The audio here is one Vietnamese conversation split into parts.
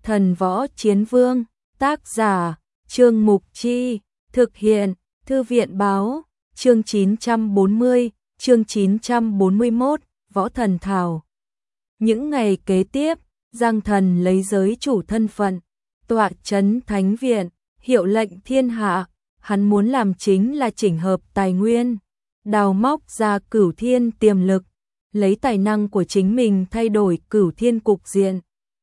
Thần Võ Chiến Vương, tác giả, Trương Mục Chi, thực hiện, Thư viện báo, chương 940, chương 941, Võ Thần Thảo. Những ngày kế tiếp, Giang Thần lấy giới chủ thân phận, tọa chấn Thánh Viện, hiệu lệnh thiên hạ, hắn muốn làm chính là chỉnh hợp tài nguyên, đào móc ra Cửu Thiên tiềm lực, lấy tài năng của chính mình thay đổi Cửu Thiên cục diện.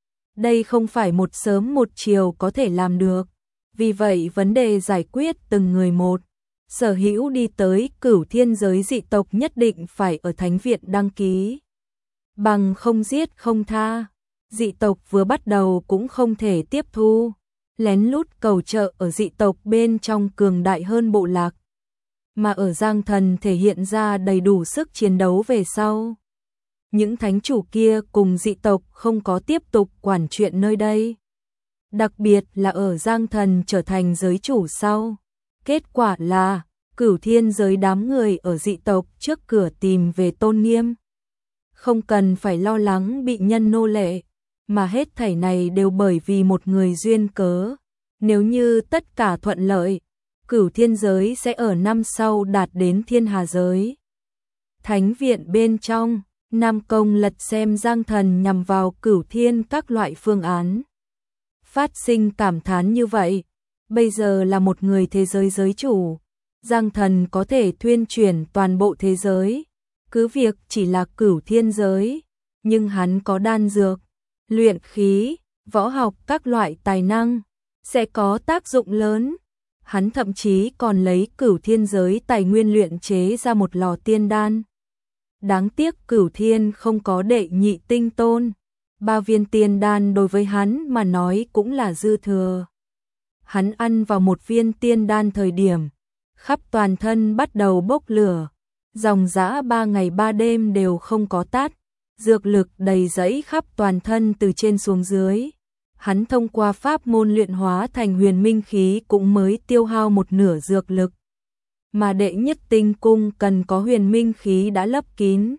Đây không phải một sớm một chiều có thể làm được, vì vậy vấn đề giải quyết từng người một. Sở hữu đi tới Cửu Thiên giới dị tộc nhất định phải ở Thánh Viện đăng ký, bằng không giết không tha. Dị tộc vừa bắt đầu cũng không thể tiếp thu, lén lút cầu trợ ở dị tộc bên trong cường đại hơn bộ lạc, mà ở Giang Thần thể hiện ra đầy đủ sức chiến đấu về sau. Những thánh chủ kia cùng dị tộc không có tiếp tục quản chuyện nơi đây. Đặc biệt là ở Giang Thần trở thành giới chủ sau. Kết quả là, Cửu Thiên giới đám người ở dị tộc trước cửa tìm về tôn nghiêm. Không cần phải lo lắng bị nhân nô lệ, mà hết thảy này đều bởi vì một người duyên cớ. Nếu như tất cả thuận lợi, Cửu Thiên giới sẽ ở năm sau đạt đến Thiên Hà giới. Thánh Viện bên trong, Nam Công lật xem Giang Thần nhằm vào Cửu Thiên các loại phương án. Phát sinh cảm thán như vậy, bây giờ là một người thế giới giới chủ, Giang Thần có thể thuyên chuyển toàn bộ thế giới, cứ việc chỉ là Cửu Thiên giới, nhưng hắn có đan dược, luyện khí, võ học các loại tài năng, sẽ có tác dụng lớn. Hắn thậm chí còn lấy Cửu Thiên giới tài nguyên luyện chế ra một lò tiên đan. Đáng tiếc Cửu Thiên không có đệ nhị tinh tôn, 3 viên tiên đan đối với hắn mà nói cũng là dư thừa. Hắn ăn vào một viên tiên đan thời điểm, khắp toàn thân bắt đầu bốc lửa, dòng dã 3 ngày 3 đêm đều không có tắt, dược lực đầy dẫy khắp toàn thân từ trên xuống dưới. Hắn thông qua pháp môn luyện hóa thành huyền minh khí cũng mới tiêu hao một nửa dược lực. Mà đệ nhất tinh cung cần có huyền minh khí đã lấp kín.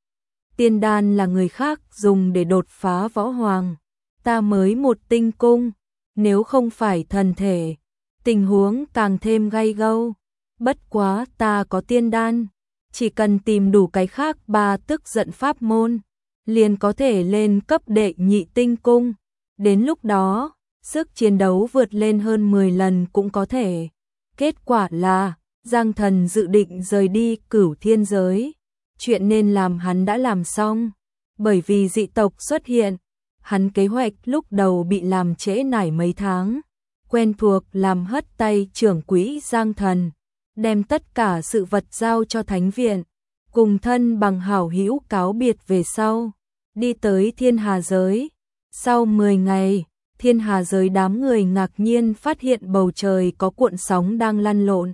Tiên đan là người khác dùng để đột phá võ hoàng, ta mới một tinh cung, nếu không phải thần thể, tình huống càng thêm gay gâu. Bất quá ta có tiên đan, chỉ cần tìm đủ cái khác 3 tức giận pháp môn, liền có thể lên cấp đệ nhị tinh cung. Đến lúc đó, sức chiến đấu vượt lên hơn 10 lần cũng có thể. Kết quả là, Giang Thần dự định rời đi Cửu Thiên giới. Chuyện nên làm hắn đã làm xong. Bởi vì dị tộc xuất hiện, hắn kế hoạch lúc đầu bị làm trễ nải mấy tháng. Quen thuộc làm hất tay trưởng quỹ Giang Thần, đem tất cả sự vật giao cho Thánh Viện, cùng thân bằng hảo hữu cáo biệt về sau, đi tới Thiên Hà giới. Sau 10 ngày, Thiên Hà giới đám người ngạc nhiên phát hiện bầu trời có cuộn sóng đang lăn lộn.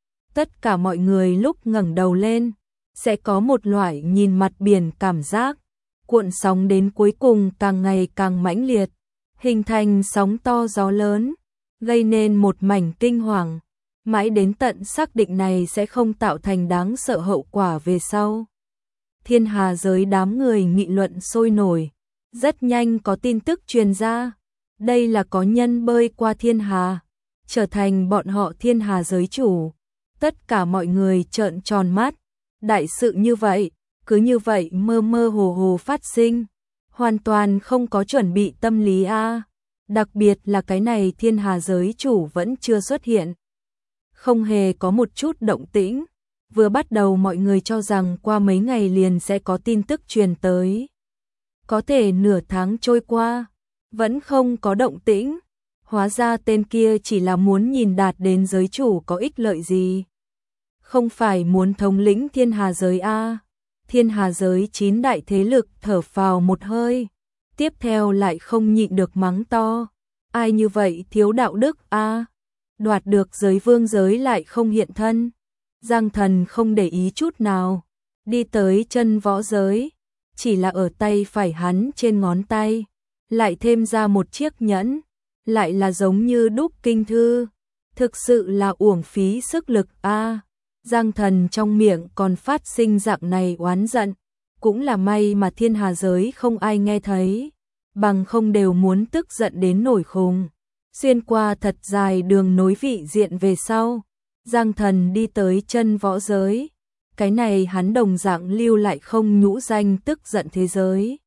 Tất cả mọi người lúc ngẩng đầu lên, sẽ có một loại nhìn mặt biển cảm giác. Cuộn sóng đến cuối cùng càng ngày càng mãnh liệt, hình thành sóng to gió lớn, gây nên một mảnh kinh hoàng. Mãi đến tận xác định này sẽ không tạo thành đáng sợ hậu quả về sau. Thiên Hà giới đám người nghị luận sôi nổi. Rất nhanh có tin tức truyền ra, đây là có nhân bơi qua Thiên Hà, trở thành bọn họ Thiên Hà giới chủ. Tất cả mọi người trợn tròn mắt, đại sự như vậy, cứ như vậy mơ mơ hồ hồ phát sinh, hoàn toàn không có chuẩn bị tâm lý a. Đặc biệt là cái này Thiên Hà giới chủ vẫn chưa xuất hiện, không hề có một chút động tĩnh. Vừa bắt đầu mọi người cho rằng qua mấy ngày liền sẽ có tin tức truyền tới. Có thể nửa tháng trôi qua, vẫn không có động tĩnh. Hóa ra tên kia chỉ là muốn nhìn đạt đến giới chủ có ích lợi gì. Không phải muốn thống lĩnh Thiên Hà giới a. Thiên Hà giới 9 đại thế lực thở phào một hơi. Tiếp theo lại không nhịn được mắng to. Ai như vậy thiếu đạo đức a. Đoạt được giới vương giới lại không hiện thân. Giang Thần không để ý chút nào. Đi tới chân võ giới. Chỉ là ở tay phải hắn trên ngón tay, lại thêm ra một chiếc nhẫn, lại là giống như đúc kinh thư, thực sự là uổng phí sức lực a. Giang Thần trong miệng còn phát sinh dạng này oán giận, cũng là may mà Thiên Hà giới không ai nghe thấy, bằng không đều muốn tức giận đến nổi khùng. Xuyên qua thật dài đường nối vị diện về sau, Giang Thần đi tới chân võ giới. Cái này hắn đồng dạng lưu lại không nhũ danh tức giận thế giới.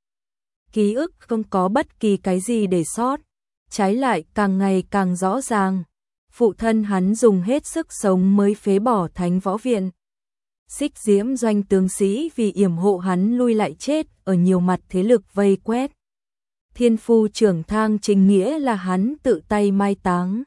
Ký ức không có bất kỳ cái gì để sót, trái lại càng ngày càng rõ ràng. Phụ thân hắn dùng hết sức sống mới phế bỏ Thánh Võ Viện. Xích Diễm doanh tướng sĩ vì yểm hộ hắn lui lại chết ở nhiều mặt thế lực vây quét. Thiên phu trưởng thang chính nghĩa là hắn tự tay mai táng.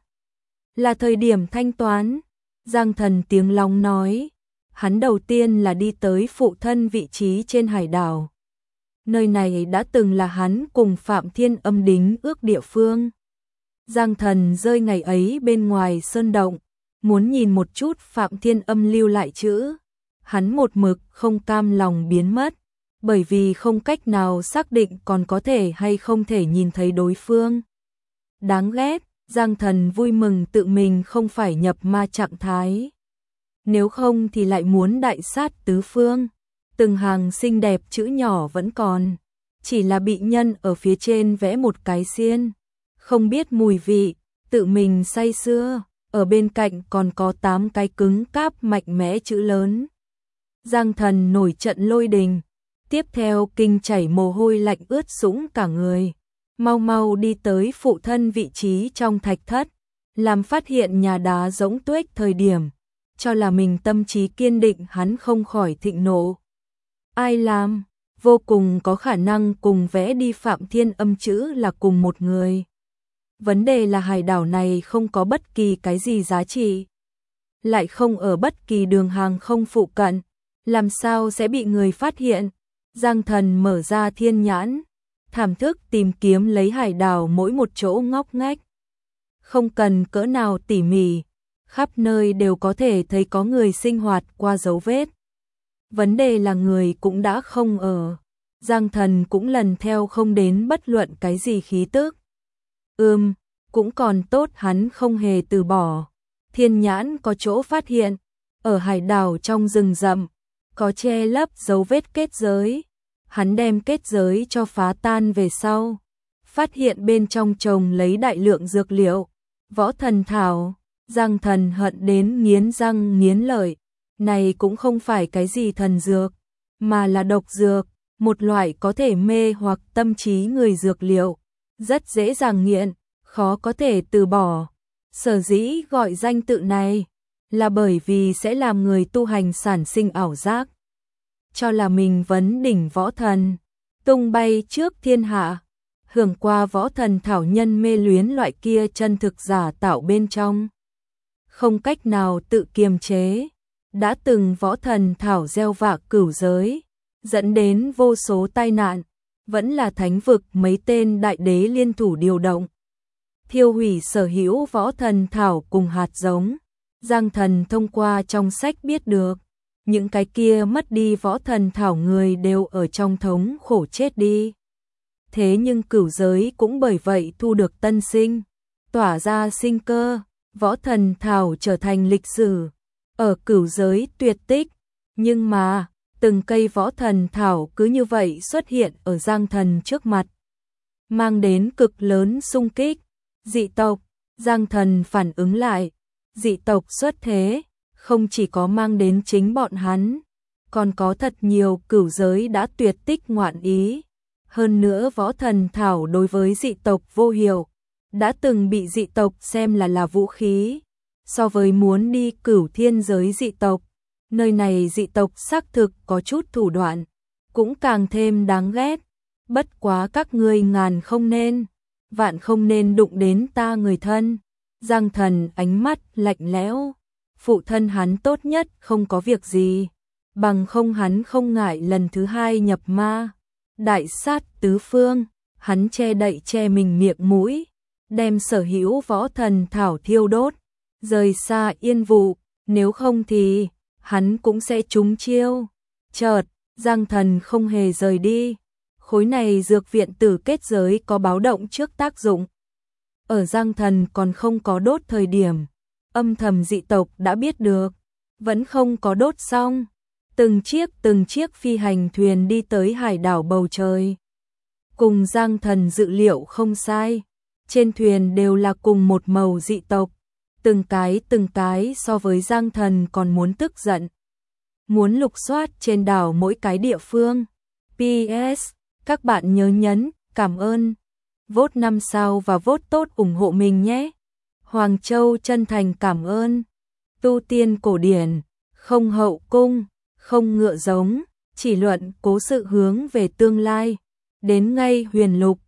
Là thời điểm thanh toán, Giang Thần tiếng lòng nói, hắn đầu tiên là đi tới phụ thân vị trí trên hải đảo. Nơi này đã từng là hắn cùng Phạm Thiên Âm đính ước địa phương. Giang Thần rơi ngày ấy bên ngoài sơn động, muốn nhìn một chút Phạm Thiên Âm lưu lại chữ. Hắn một mực không cam lòng biến mất, bởi vì không cách nào xác định còn có thể hay không thể nhìn thấy đối phương. Đáng ghét, Giang Thần vui mừng tự mình không phải nhập ma trạng thái. Nếu không thì lại muốn đại sát tứ phương. Từng hàng xinh đẹp chữ nhỏ vẫn còn, chỉ là bị nhân ở phía trên vẽ một cái xiên. Không biết mùi vị, tự mình say sưa, ở bên cạnh còn có 8 cái cứng cáp mạnh mẽ chữ lớn. Giang Thần nổi trận lôi đình, tiếp theo kinh chảy mồ hôi lạnh ướt sũng cả người. Mau mau đi tới phụ thân vị trí trong thạch thất, làm phát hiện nhà đá rỗng tuếch thời điểm, cho là mình tâm trí kiên định hắn không khỏi thịnh nộ. Ai làm? Vô cùng có khả năng cùng vẽ đi Phạm Thiên Âm chữ là cùng một người. Vấn đề là hải đảo này không có bất kỳ cái gì giá trị, lại không ở bất kỳ đường hàng không phụ cận, làm sao sẽ bị người phát hiện? Giang Thần mở ra thiên nhãn, thảm thức tìm kiếm lấy hải đảo mỗi một chỗ ngóc ngách. Không cần cỡ nào tỉ mỉ, khắp nơi đều có thể thấy có người sinh hoạt qua dấu vết. Vấn đề là người cũng đã không ở. Giang Thần cũng lần theo không đến bất luận cái gì khí tức. Cũng còn tốt hắn không hề từ bỏ. Thiên nhãn có chỗ phát hiện, ở hải đảo trong rừng rậm, có che lấp dấu vết kết giới. Hắn đem kết giới cho phá tan về sau, phát hiện bên trong trồng lấy đại lượng dược liệu, võ thần thảo. Giang Thần hận đến nghiến răng nghiến lợi. Này cũng không phải cái gì thần dược, mà là độc dược, một loại có thể mê hoặc tâm trí người dược liệu, rất dễ dàng nghiện, khó có thể từ bỏ. Sở dĩ gọi danh tự này, là bởi vì sẽ làm người tu hành sản sinh ảo giác, cho là mình vấn đỉnh võ thần, tung bay trước thiên hạ, hưởng qua võ thần thảo nhân mê luyến loại kia chân thực giả tạo bên trong. Không cách nào tự kiềm chế, đã từng võ thần thảo gieo vạ cửu giới, dẫn đến vô số tai nạn, vẫn là thánh vực mấy tên đại đế liên thủ điều động. Thiêu hủy sở hữu võ thần thảo cùng hạt giống. Giang Thần thông qua trong sách biết được, những cái kia mất đi võ thần thảo người đều ở trong thống khổ chết đi. Thế nhưng cửu giới cũng bởi vậy thu được tân sinh, tỏa ra sinh cơ, võ thần thảo trở thành lịch sử, ở cửu giới tuyệt tích. Nhưng mà, từng cây võ thần thảo cứ như vậy xuất hiện ở Giang Thần trước mặt, mang đến cực lớn xung kích. Dị tộc, Giang Thần phản ứng lại, dị tộc xuất thế, không chỉ có mang đến chính bọn hắn, còn có thật nhiều cửu giới đã tuyệt tích ngoạn ý. Hơn nữa võ thần thảo đối với dị tộc vô hiệu, đã từng bị dị tộc xem là vũ khí. So với muốn đi cửu thiên giới dị tộc, nơi này dị tộc xác thực có chút thủ đoạn, cũng càng thêm đáng ghét. Bất quá các ngươi ngàn không nên, vạn không nên đụng đến ta người thân. Giang Thần ánh mắt lạnh lẽo, phụ thân hắn tốt nhất không có việc gì, bằng không hắn không ngại lần thứ hai nhập ma, đại sát tứ phương. Hắn che đậy che mình miệng mũi, đem sở hữu võ thần thảo thiêu đốt, rời xa yên vụ, nếu không thì hắn cũng sẽ trúng chiêu. Chợt, Giang Thần không hề rời đi. Khối này dược viện tử kết giới có báo động trước tác dụng. Ở Giang Thần còn không có đốt thời điểm, âm thầm dị tộc đã biết được, vẫn không có đốt xong. Từng chiếc phi hành thuyền đi tới hải đảo bầu trời. cùng Giang Thần dự liệu không sai. Trên thuyền đều là cùng một màu dị tộc, từng cái so với Giang Thần còn muốn tức giận. Muốn lục soát trên đảo mỗi cái địa phương. PS, các bạn nhớ nhấn, cảm ơn, vote 5 sao và vote tốt ủng hộ mình nhé. Hoàng Châu chân thành cảm ơn. Tu tiên cổ điển, không hậu cung, không ngựa giống, chỉ luận cố sự hướng về tương lai. Đến ngay huyền lục,